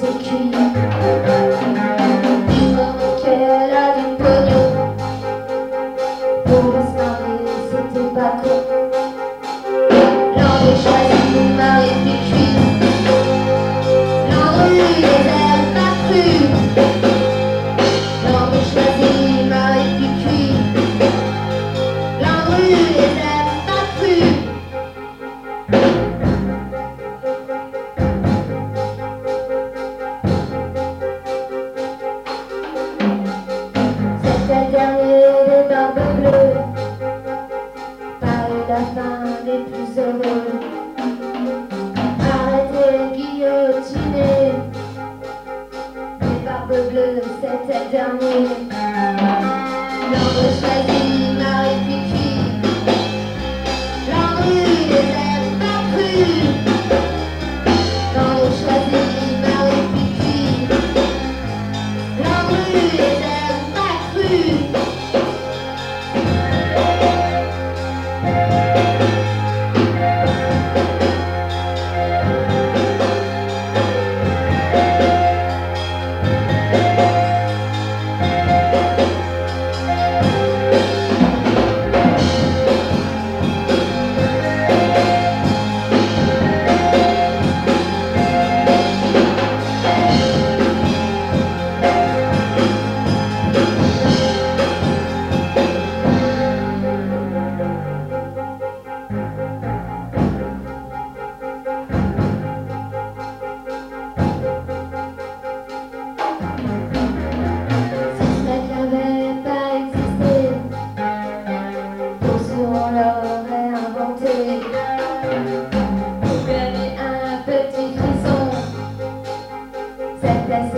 c'est cuit. Dis-moi qu'elle a du pognon. Pour se marier, c'était pas con. L'André choisit, Marie puis cuit. L'André les aime pas crus. L'André choisit, Marie puis cuit. L'André les aime pas crus. C'était le dernier des barbes bleues, pas eu la fin des plus heureux. Arrêtez, guillotiner, les barbes bleues, c'était le dernier. L'André choisit, Marie puis cuit. L'André les aime pas crus. L'André choisit, Marie puis cuit. L'André les aime pas crus. Cette